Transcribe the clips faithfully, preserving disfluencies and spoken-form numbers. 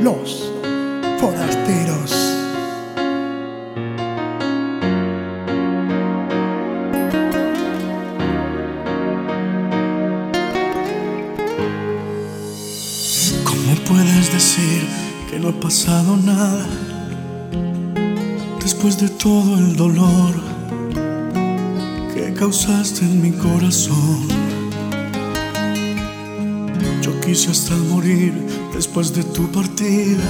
Los Forasteros. ¿Cómo puedes decir que no ha pasado nada después de todo el dolor que causaste en mi corazón? Yo quise hasta morir después de tu partida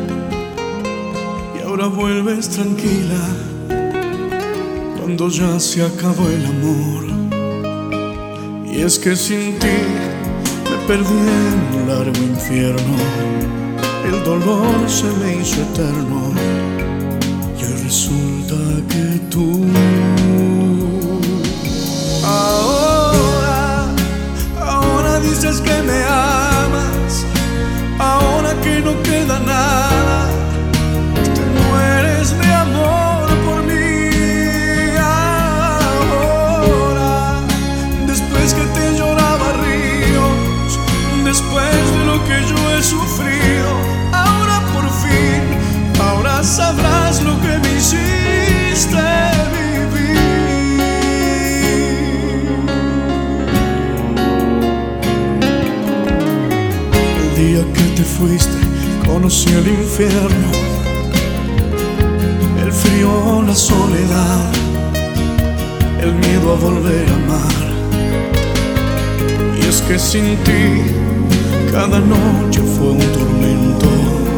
y ahora vuelves tranquila cuando ya se acabó el amor. Y es que sin ti me perdí en un largo infierno, el dolor se me hizo eterno y hoy resulta que tú Ahora, ahora dices que me amas, ahora que no queda nada, te mueres de amor por mí. Ahora, después que te lloraba ríos, después de lo que yo he sufrido, ahora por fin, ahora sabrás lo que me hiciste vivir. El día que te fuiste conocí el infierno, el frío, la soledad, el miedo a volver a amar. Y es que sin ti cada noche fue un tormento,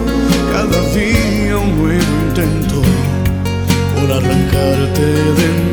cada día un nuevo intento por arrancarte de mí.